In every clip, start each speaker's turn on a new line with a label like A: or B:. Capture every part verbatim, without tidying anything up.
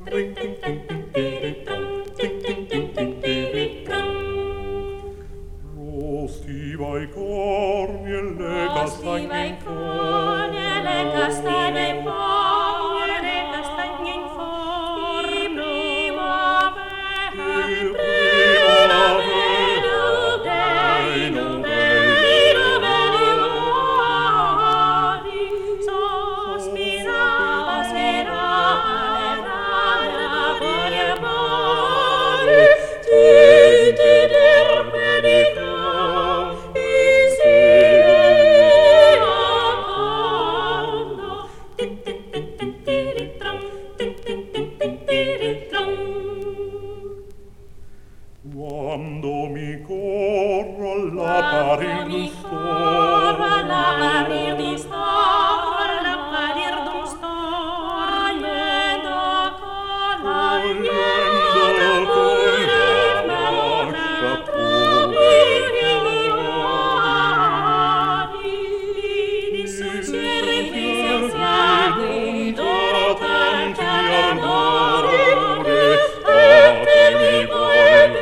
A: Rostiva i corni e le castagne in
B: forno, e le castagne in forno, e le castagne in forno.
A: Quando mi corro alla parir d'un storno,
B: alla parir d'un storno, alla parir d'un storno, da
A: cogliendo con la
B: di succedere di d'oro tanti ardore, e mi vuole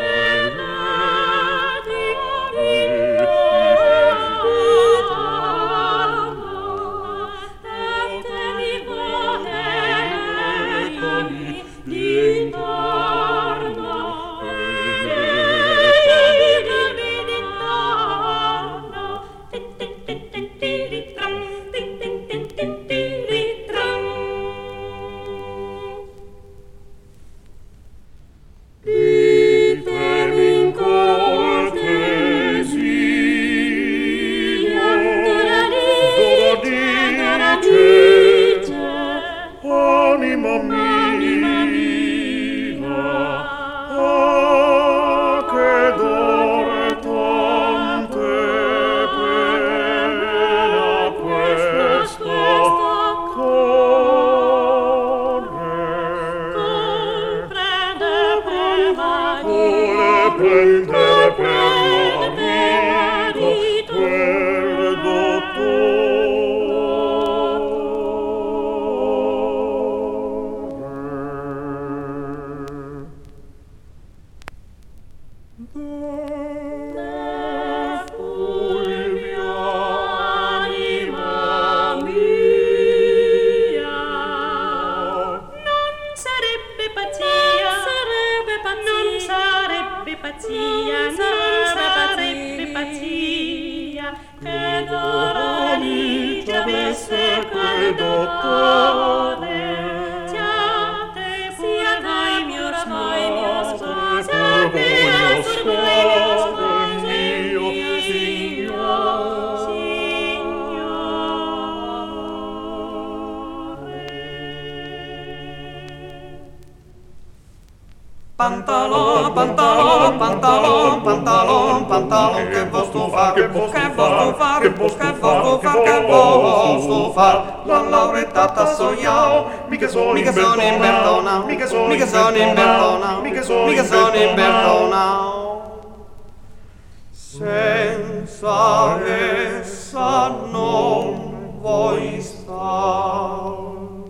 A: anima mia, ah, che d'ore tante pena questo corre.
B: Comprende per
A: Vuole prendere per marito quel dottore.
B: Pazzia, non sarebbe pazzia, che d'ora lì ci avesse quel dottore. Siate pure voi mio sposo, siate pure voi mio sposo,
C: Pantalon, pantalon, pantalon, pantalon, pantalon, che posso far, che posso far, che posso far, che posso far, la laureata so io, mica sono in Bertona, mica sono in Bertona, mica sono in Bertona. Senza essa non vuoi star.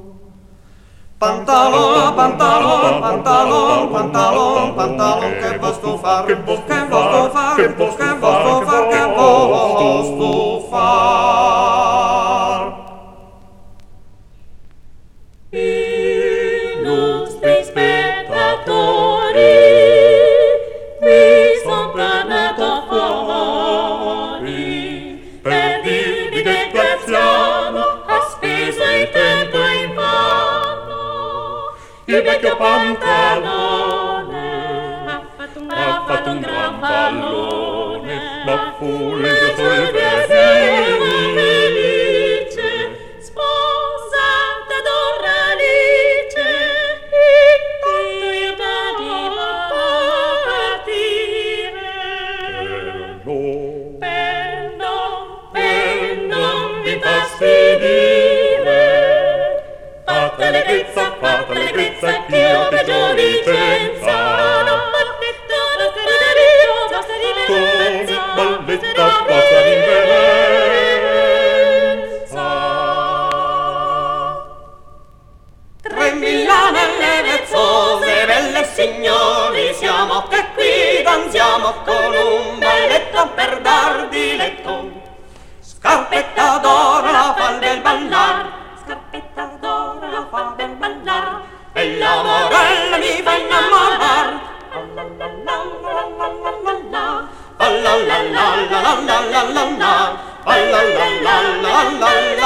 C: Pantalon, pantalon, pantalon, pantalon, pantalon, che posso far, che posso far, che posso far, che posso far.
B: Illustri spettatori, mi son tornato fuori per dirvi che Graziano ha speso il tempo in vano. Il vecchio pantalone ha fatto un, ha fatto un gran pallone,
A: ma Fulvio
B: sul piacere felice, sposata Doralice, intanto io t'animo a partire. Per non, per non vi fastidire, fatta allegrezza, fatta allegrezza, che io peggio licenza, non balletta, basta di Dio, basta di
A: Balletta, basta di
C: signori, siamo che qui danziamo con un balletto per dar di letto. Scarpetta d'oro la fa il bel ballar,
B: Scarpetta d'oro la fa ben ballar,
C: e la morella mi fa innamorar.
B: la la la la la la la la.
C: La la la la la la la la la, la la la la la la la.